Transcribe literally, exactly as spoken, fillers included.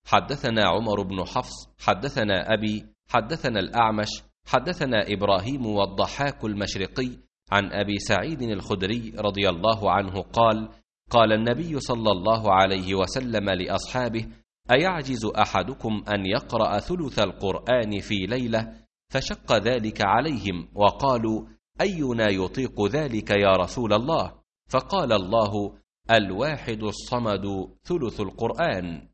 حدثنا عمر بن حفص حدثنا أبي حدثنا الأعمش حدثنا إبراهيم والضحاك المشرقي عن أبي سعيد الخدري رضي الله عنه قال: قال النبي صلى الله عليه وسلم لأصحابه: أيعجز أحدكم أن يقرأ ثلث القرآن في ليلة؟ فشق ذلك عليهم وقالوا: أينا يطيق ذلك يا رسول الله؟ فقال الله: الواحد الصمد ثلث القرآن.